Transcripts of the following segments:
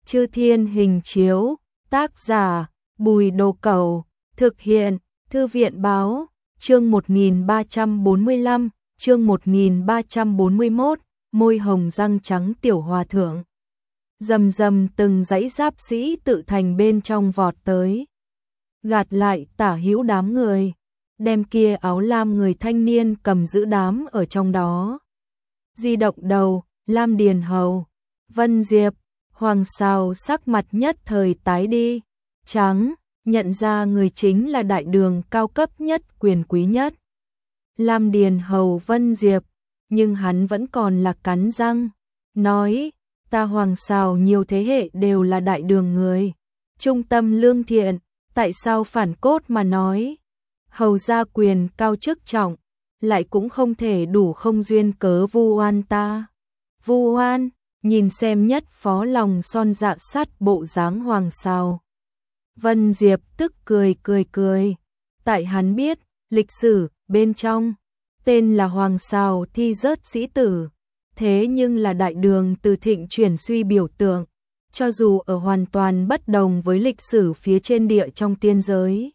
Chư Thiên Hình Chiếu, tác giả, Bùi Đồ Cẩu, thực hiện, Thư viện Báo, chương 1345, chương 1341, môi hồng răng trắng tiểu hòa thượng. Rầm rầm từng dãy giáp sĩ tự thành bên trong vọt tới. Gạt lại tả hữu đám người, đem kia áo lam người thanh niên cầm giữ đám ở trong đó. Di động đầu, Lam Điền Hầu, Vân Diệp, Hoàng Sào sắc mặt nhất thời tái đi, trắng, nhận ra người chính là đại đường cao cấp nhất quyền quý nhất. Lam Điền Hầu Vân Diệp, nhưng hắn vẫn còn là cắn răng, nói, ta Hoàng Sào nhiều thế hệ đều là đại đường người, trung tâm lương thiện, tại sao phản cốt mà nói, hầu gia quyền cao chức trọng, lại cũng không thể đủ không duyên cớ vu oan ta. Vu oan, nhìn xem nhất phó lòng son dạ sắt bộ dáng Hoàng Sào. Vân Diệp tức cười, tại hắn biết, lịch sử, bên trong, tên là Hoàng Sào thi rớt sĩ tử, thế nhưng là đại đường từ thịnh chuyển suy biểu tượng, cho dù ở hoàn toàn bất đồng với lịch sử phía trên địa trong tiên giới.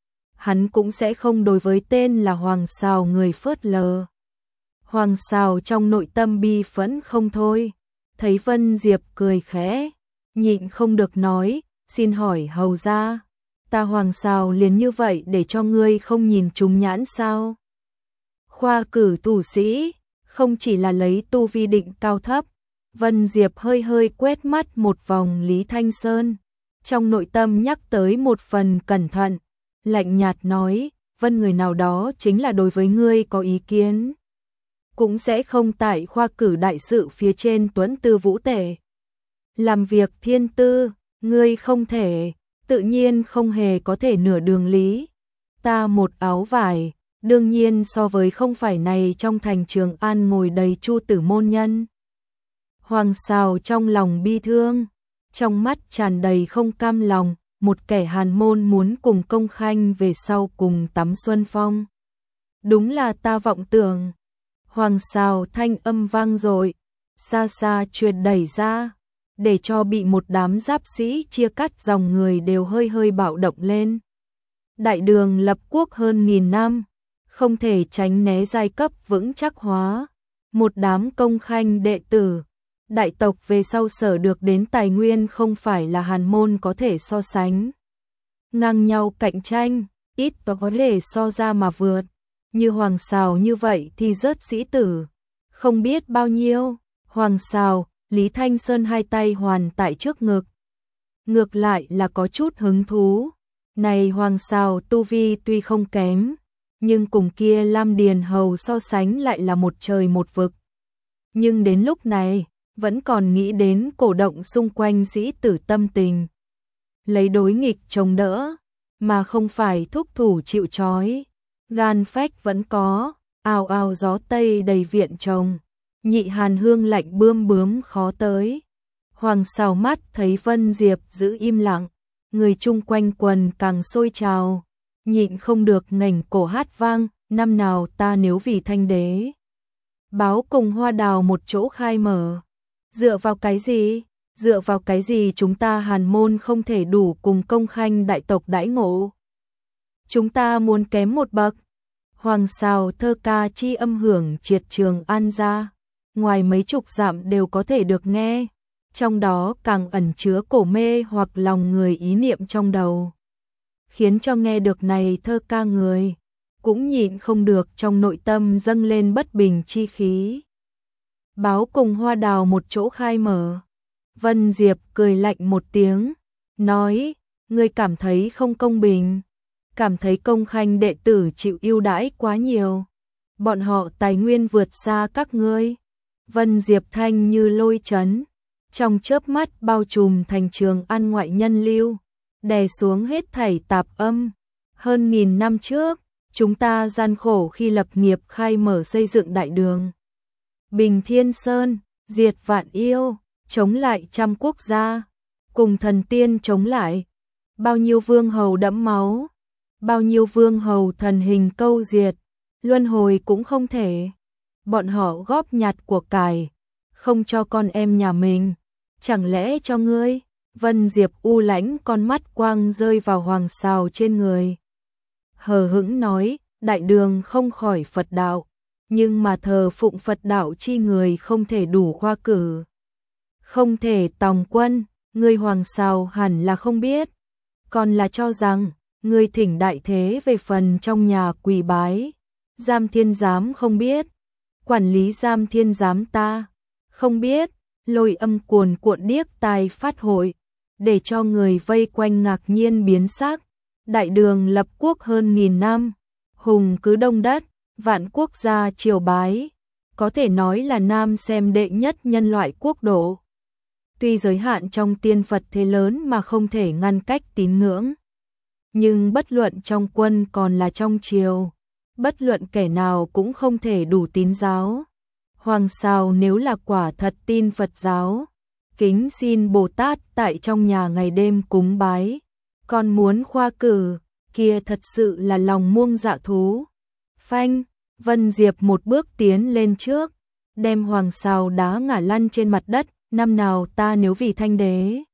Hắn cũng sẽ không đối với tên là Hoàng Sào người phớt lờ. Hoàng Sào trong nội tâm bi phẫn không thôi, thấy Vân Diệp cười khẽ, nhịn không được nói, xin hỏi hầu gia, ta Hoàng Sào liền như vậy để cho ngươi không nhìn trúng nhãn sao? Khoa cử tù sĩ, không chỉ là lấy tu vi định cao thấp. Vân Diệp hơi quét mắt một vòng Lý Thanh Sơn, trong nội tâm nhắc tới một phần cẩn thận, lạnh nhạt nói, Vân người nào đó chính là đối với ngươi có ý kiến, cũng sẽ không tại khoa cử đại sự phía trên tuấn tư vũ tể. Làm việc thiên tư, ngươi không thể, tự nhiên không hề có thể nửa đường lý. Ta một áo vải, đương nhiên so với không phải này trong thành Trường An ngồi đầy Chu tử môn nhân. Hoàng Sào trong lòng bi thương, trong mắt tràn đầy không cam lòng, một kẻ hàn môn muốn cùng Công Khanh về sau cùng tắm xuân phong. Đúng là ta vọng tưởng. Hoàng Sào thanh âm vang dội, xa xa truyền đẩy ra, để cho bị một đám giáp sĩ chia cắt dòng người đều hơi bạo động lên. Đại đường lập quốc hơn 1000 năm, không thể tránh né giai cấp vững chắc hóa. Một đám Công Khanh đệ tử, đại tộc về sau sở được đến tài nguyên không phải là hàn môn có thể so sánh. Ngang nhau cạnh tranh, ít có thể so ra mà vượt. Như Hoàng Sào như vậy thì rớt sĩ tử, không biết bao nhiêu. Hoàng Sào, Lý Thanh Sơn hai tay hoàn tại trước ngực. Ngược lại là có chút hứng thú. Này Hoàng Sào tu vi tuy không kém, nhưng cùng kia Lam Điền Hầu so sánh lại là một trời một vực. Nhưng đến lúc này, vẫn còn nghĩ đến cổ động xung quanh sĩ tử tâm tình. Lấy đối nghịch chống đỡ, mà không phải thúc thủ chịu trói. Gan phách vẫn có, ào ào gió tây đầy viện trồng, nhị hàn hương lạnh bươm bướm khó tới. Hoàng Sào mắt thấy Vân Diệp giữ im lặng, người chung quanh quần càng sôi trào, nhịn không được ngẩng cổ hát vang, năm nào ta nếu vì thanh đế. Báo cùng Hoa Đào một chỗ khai mở. Dựa vào cái gì? Dựa vào cái gì chúng ta hàn môn không thể đủ cùng Công Khanh đại tộc đãi ngộ? Chúng ta muốn kém một bậc. Hoàng Sào thơ ca chi âm hưởng triệt Trường An ra, ngoài mấy chục dặm đều có thể được nghe, trong đó càng ẩn chứa cổ mê hoặc lòng người ý niệm trong đầu, khiến cho nghe được này thơ ca người cũng nhịn không được trong nội tâm dâng lên bất bình chi khí. Báo cùng Hoa Đào một chỗ khai mở. Vân Diệp cười lạnh một tiếng, nói, ngươi cảm thấy không công bình, cảm thấy Công Khanh đệ tử chịu ưu đãi quá nhiều, bọn họ tài nguyên vượt xa các ngươi. Vân Diệp thanh như lôi chấn, trong chớp mắt bao trùm thành Trường An ngoại nhân lưu, đè xuống hết thảy tạp âm. Hơn 1000 năm trước, chúng ta gian khổ khi lập nghiệp khai mở xây dựng đại đường. Bình Thiên Sơn, diệt vạn yêu, chống lại trăm quốc gia, cùng thần tiên chống lại. Bao nhiêu vương hầu đẫm máu, bao nhiêu vương hầu thần hình câu diệt, luân hồi cũng không thể. Bọn họ góp nhặt của cải, không cho con em nhà mình, chẳng lẽ cho ngươi? Vân Diệp u lãnh con mắt quang rơi vào Hoàng Sào trên người. Hờ hững nói, đại đường không khỏi Phật đạo, nhưng mà thờ phụng Phật đạo chi người không thể đủ khoa cử. Không thể tòng quân, người Hoàng Sào hẳn là không biết. Còn là cho rằng, người thỉnh đại thế về phần trong nhà quỳ bái. Giam Thiên Giám không biết. Quản lý Giam Thiên Giám ta không biết. Lôi âm cuồn cuộn điếc tai phát hội, để cho người vây quanh ngạc nhiên biến sắc. Đại đường lập quốc hơn 1000 năm, hùng cứ đông đất, vạn quốc gia triều bái, có thể nói là Nam xem đệ nhất nhân loại quốc độ. Tuy giới hạn trong tiên Phật thế lớn mà không thể ngăn cách tín ngưỡng, nhưng bất luận trong quân còn là trong triều, bất luận kẻ nào cũng không thể đủ tín giáo. Hoàng Sào nếu là quả thật tin Phật giáo, kính xin Bồ Tát tại trong nhà ngày đêm cúng bái, còn muốn khoa cử, kia thật sự là lòng muông dạ thú. Phanh, Vân Diệp một bước tiến lên trước, đem Hoàng Sào đá ngã lăn trên mặt đất, năm nào ta nếu vì thanh đế,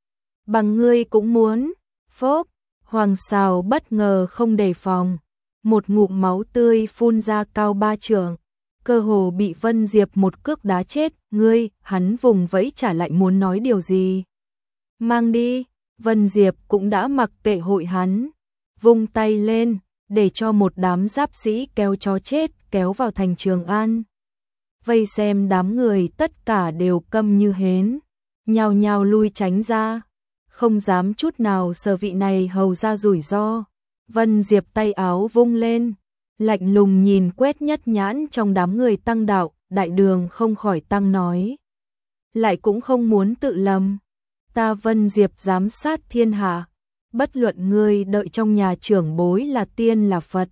bằng ngươi cũng muốn. Phốp, Hoàng Sào bất ngờ không đề phòng, một ngụm máu tươi phun ra cao 3 trượng, cơ hồ bị Vân Diệp một cước đá chết. Ngươi, hắn vùng vẫy trả lại muốn nói điều gì. Mang đi, Vân Diệp cũng đã mặc kệ hội hắn, vung tay lên, để cho một đám giáp sĩ kéo chó chết kéo vào thành Trường An. Vây xem đám người tất cả đều câm như hến, nhao nhao lui tránh ra, không dám chút nào sợ vị này hầu ra rủi ro. Vân Diệp tay áo vung lên, lạnh lùng nhìn quét nhất nhãn trong đám người tăng đạo. Đại đường không khỏi tăng nói, lại cũng không muốn tự lầm. Ta Vân Diệp giám sát thiên hạ, bất luận ngươi đợi trong nhà trưởng bối là tiên là Phật,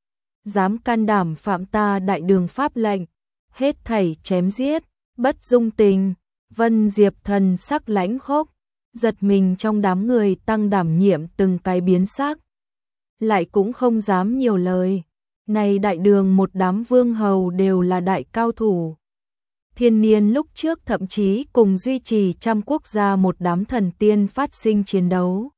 dám can đảm phạm ta đại đường pháp lệnh, hết thảy chém giết, bất dung tình. Vân Diệp thần sắc lãnh khốc, giật mình trong đám người tăng đảm nhiệm từng cái biến sắc, lại cũng không dám nhiều lời. Này đại đường một đám vương hầu đều là đại cao thủ. Thiên niên lúc trước thậm chí cùng duy trì trăm quốc gia một đám thần tiên phát sinh chiến đấu.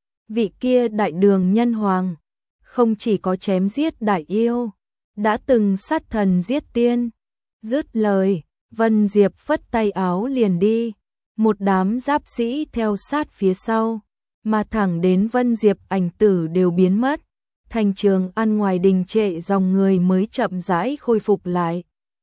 Vị kia đại đường nhân hoàng, không chỉ có chém giết đại yêu, đã từng sát thần giết tiên. Dứt lời, Vân Diệp phất tay áo liền đi, một đám giáp sĩ theo sát phía sau, mà thẳng đến Vân Diệp ảnh tử đều biến mất. Thành Trường An ngoài đình trệ dòng người mới chậm rãi khôi phục lại.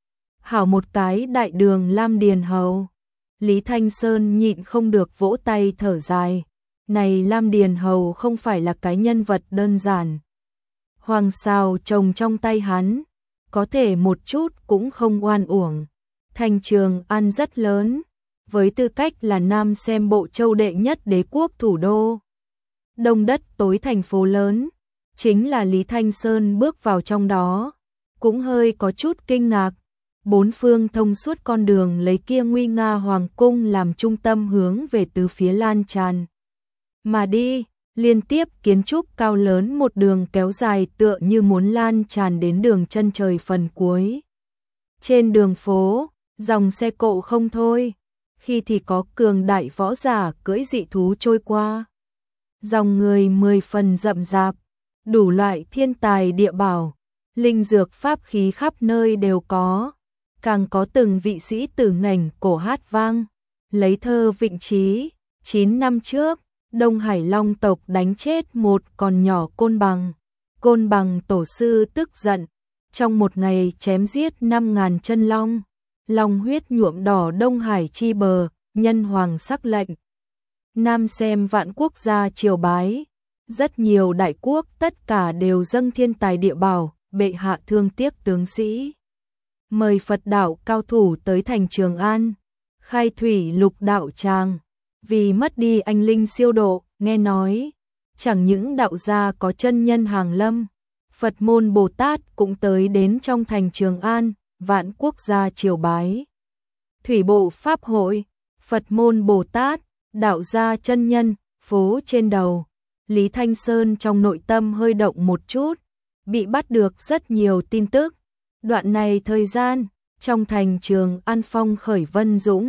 Hảo một cái đại đường Lam Điền Hầu. Lý Thanh Sơn nhịn không được vỗ tay thở dài. Này Lam Điền Hầu không phải là cái nhân vật đơn giản. Hoàng Sào trồng trong tay hắn, có thể một chút cũng không oan uổng. Thành Trường An rất lớn, với tư cách là Nam xem bộ châu đệ nhất đế quốc thủ đô. Đông đất tối thành phố lớn. Chính là Lý Thanh Sơn bước vào trong đó, cũng hơi có chút kinh ngạc. Bốn phương thông suốt con đường lấy kia nguy nga hoàng cung làm trung tâm hướng về tứ phía lan tràn. Mà đi, liên tiếp kiến trúc cao lớn một đường kéo dài tựa như muốn lan tràn đến đường chân trời phần cuối. Trên đường phố, dòng xe cộ không thôi, khi thì có cường đại võ giả cưỡi dị thú trôi qua. Dòng người 10 phần rậm rạp. Đủ loại thiên tài địa bảo, linh dược pháp khí khắp nơi đều có, càng có từng vị sĩ tử ngành cổ hát vang, lấy thơ vịnh trí. 9 năm trước, Đông Hải Long tộc đánh chết một con nhỏ Côn Bằng tổ sư tức giận, trong một ngày chém giết 5.000 chân long, long huyết nhuộm đỏ Đông Hải chi bờ, nhân hoàng sắc lệnh. Nam xem vạn quốc gia triều bái. Rất nhiều đại quốc tất cả đều dâng thiên tài địa bảo, bệ hạ thương tiếc tướng sĩ. Mời Phật đạo cao thủ tới thành Trường An, khai thủy lục đạo tràng, vì mất đi anh linh siêu độ, nghe nói. Chẳng những đạo gia có chân nhân hàng lâm, Phật môn Bồ Tát cũng tới đến trong thành Trường An, vạn quốc gia triều bái. Thủy bộ Pháp hội, Phật môn Bồ Tát, đạo gia chân nhân, phố trên đầu. Lý Thanh Sơn trong nội tâm hơi động một chút, bị bắt được rất nhiều tin tức. Đoạn này thời gian, trong thành Trường An phong khởi vân dũng,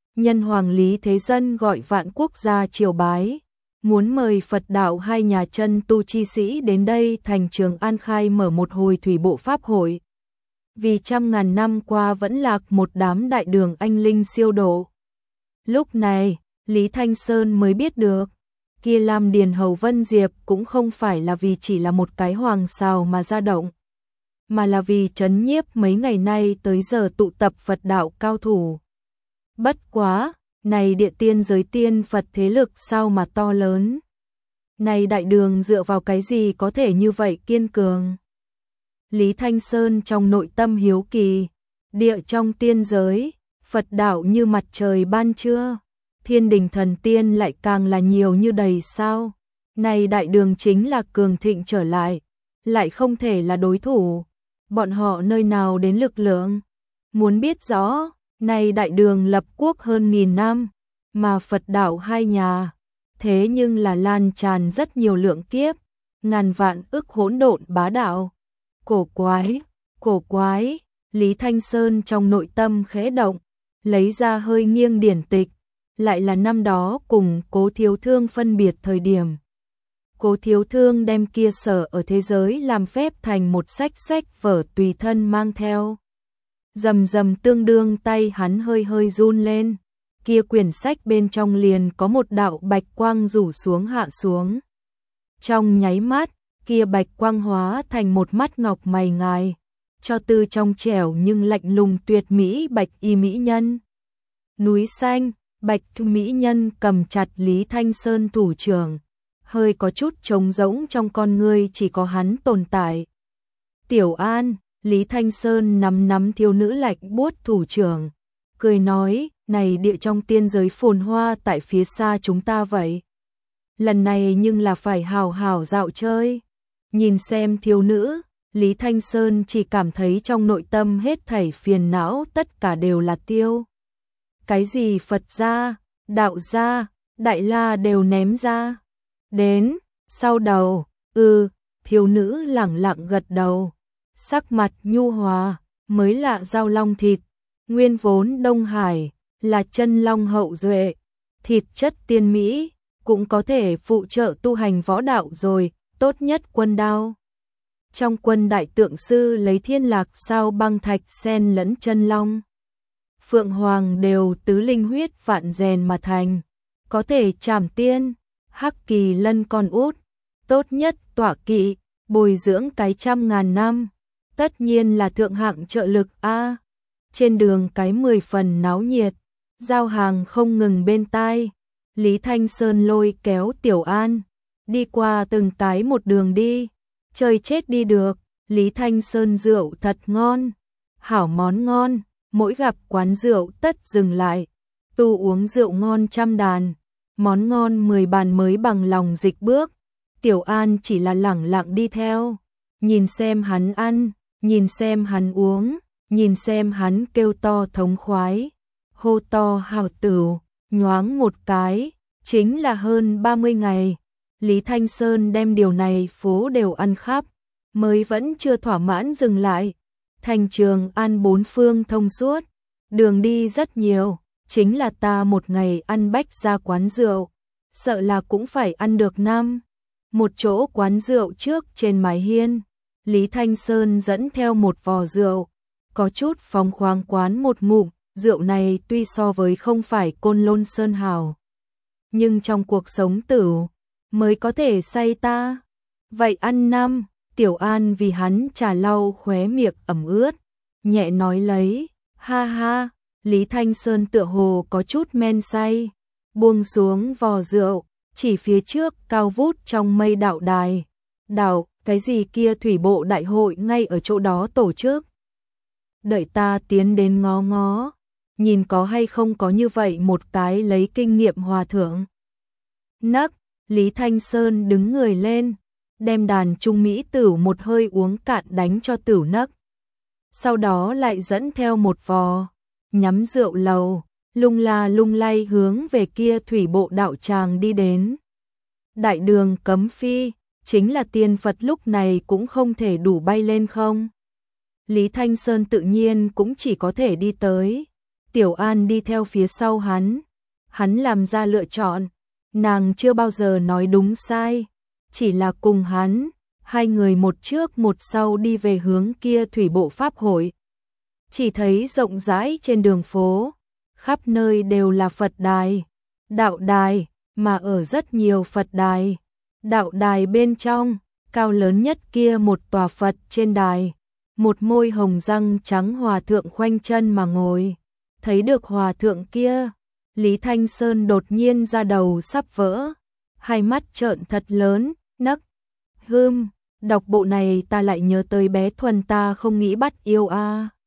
nhân hoàng Lý Thế Dân gọi vạn quốc gia triều bái, muốn mời Phật đạo hai nhà chân tu chi sĩ đến đây thành Trường An khai mở một hồi thủy bộ pháp hội. Vì trăm ngàn năm qua vẫn lạc một đám đại đường anh linh siêu độ. Lúc này, Lý Thanh Sơn mới biết được, kia Lam Điền Hầu Vân Diệp cũng không phải là vì chỉ là một cái hoàng sào mà ra động, mà là vì trấn nhiếp mấy ngày nay tới giờ tụ tập Phật đạo cao thủ. Bất quá, này địa tiên giới tiên Phật thế lực sao mà to lớn. Này đại đường dựa vào cái gì có thể như vậy kiên cường. Lý Thanh Sơn trong nội tâm hiếu kỳ, địa trong tiên giới, Phật đạo như mặt trời ban trưa, thiên đình thần tiên lại càng là nhiều như đầy sao. Này đại đường chính là cường thịnh trở lại không thể là đối thủ. Bọn họ nơi nào đến lực lượng? Muốn biết rõ, này đại đường lập quốc hơn 1000 năm, mà Phật đạo hai nhà, thế nhưng là lan tràn rất nhiều lượng kiếp, ngàn vạn ức hỗn độn bá đạo. Cổ quái, Lý Thanh Sơn trong nội tâm khẽ động, lấy ra hơi nghiêng điển tịch, lại là năm đó cùng Cố Thiếu Thương phân biệt thời điểm. Cố Thiếu Thương đem kia sở ở thế giới làm phép thành một sách vở tùy thân mang theo. Rầm rầm tương đương tay hắn hơi run lên, kia quyển sách bên trong liền có một đạo bạch quang rủ xuống hạ xuống. Trong nháy mắt, kia bạch quang hóa thành một mắt ngọc mày ngài, cho từ trong trẻo nhưng lạnh lùng tuyệt mỹ bạch y mỹ nhân. Núi xanh, bạch mỹ nhân cầm chặt Lý Thanh Sơn thủ trưởng, hơi có chút trống rỗng trong con ngươi chỉ có hắn tồn tại. Tiểu An, Lý Thanh Sơn nắm thiếu nữ lạnh buốt thủ trưởng, cười nói, này địa trong tiên giới phồn hoa tại phía xa chúng ta vậy. Lần này nhưng là phải hào hào dạo chơi. Nhìn xem thiếu nữ, Lý Thanh Sơn chỉ cảm thấy trong nội tâm hết thảy phiền não tất cả đều là tiêu. Cái gì Phật gia, đạo gia, đại la đều ném ra. Đến, sau đầu, thiếu nữ lẳng lặng gật đầu, sắc mặt nhu hòa, mới lạ giao long thịt, nguyên vốn Đông Hải, là chân long hậu duệ, thịt chất tiên mỹ, cũng có thể phụ trợ tu hành võ đạo rồi, tốt nhất quân đao. Trong quân đại tượng sư lấy thiên lạc sao băng thạch sen lẫn chân long. Phượng Hoàng đều tứ linh huyết vạn rèn mà thành, có thể trảm tiên, hắc kỳ lân con út, tốt nhất tọa kỵ, bồi dưỡng cái 100.000 năm, tất nhiên là thượng hạng trợ lực a. Trên đường cái 10 phần náo nhiệt, giao hàng không ngừng bên tai, Lý Thanh Sơn lôi kéo Tiểu An, đi qua từng cái một đường đi, chơi chết đi được, Lý Thanh Sơn rượu thật ngon, hảo món ngon, mỗi gặp quán rượu tất dừng lại, tu uống rượu ngon trăm đàn, món ngon 10 bàn mới bằng lòng dịch bước, Tiểu An chỉ là lẳng lặng đi theo, nhìn xem hắn ăn, nhìn xem hắn uống, nhìn xem hắn kêu to thống khoái, hô to hào tửu, nhoáng một cái, chính là hơn 30 ngày. Lý Thanh Sơn đem điều này phố đều ăn khắp, mới vẫn chưa thỏa mãn dừng lại. Thành Trường An bốn phương thông suốt, đường đi rất nhiều, chính là ta một ngày ăn bách ra quán rượu, sợ là cũng phải ăn được năm. Một chỗ quán rượu trước trên mái hiên, Lý Thanh Sơn dẫn theo một vò rượu, có chút phóng khoáng quán một ngụm, rượu này tuy so với không phải Côn Lôn Sơn hào, nhưng trong cuộc sống tửu mới có thể say ta. Vậy ăn năm, Tiểu An vì hắn trà lau khóe miệng ẩm ướt, nhẹ nói lấy, ha ha, Lý Thanh Sơn tựa hồ có chút men say, buông xuống vò rượu, chỉ phía trước cao vút trong mây đạo đài. Đạo, cái gì kia thủy bộ đại hội ngay ở chỗ đó tổ chức. Đợi ta tiến đến ngó ngó, nhìn có hay không có như vậy một cái lấy kinh nghiệm hòa thượng. Nấc, Lý Thanh Sơn đứng người lên, đem đàn trung mỹ tửu một hơi uống cạn đánh cho tửu nấc. Sau đó lại dẫn theo một vò, nhắm rượu lầu, lung la lung lay hướng về kia thủy bộ đạo tràng đi đến. Đại đường cấm phi, chính là tiên Phật lúc này cũng không thể đủ bay lên không. Lý Thanh Sơn tự nhiên cũng chỉ có thể đi tới. Tiểu An đi theo phía sau hắn làm ra lựa chọn, nàng chưa bao giờ nói đúng sai, chỉ là cùng hắn, hai người một trước một sau đi về hướng kia thủy bộ pháp hội. Chỉ thấy rộng rãi trên đường phố, khắp nơi đều là Phật đài, đạo đài, mà ở rất nhiều Phật đài. Đạo đài bên trong, cao lớn nhất kia một tòa Phật trên đài, một môi hồng răng trắng hòa thượng khoanh chân mà ngồi. Thấy được hòa thượng kia, Lý Thanh Sơn đột nhiên ra đầu sắp vỡ, hai mắt trợn thật lớn, nấc. Đọc bộ này ta lại nhớ tới bé Thuần ta không nghĩ bắt yêu a.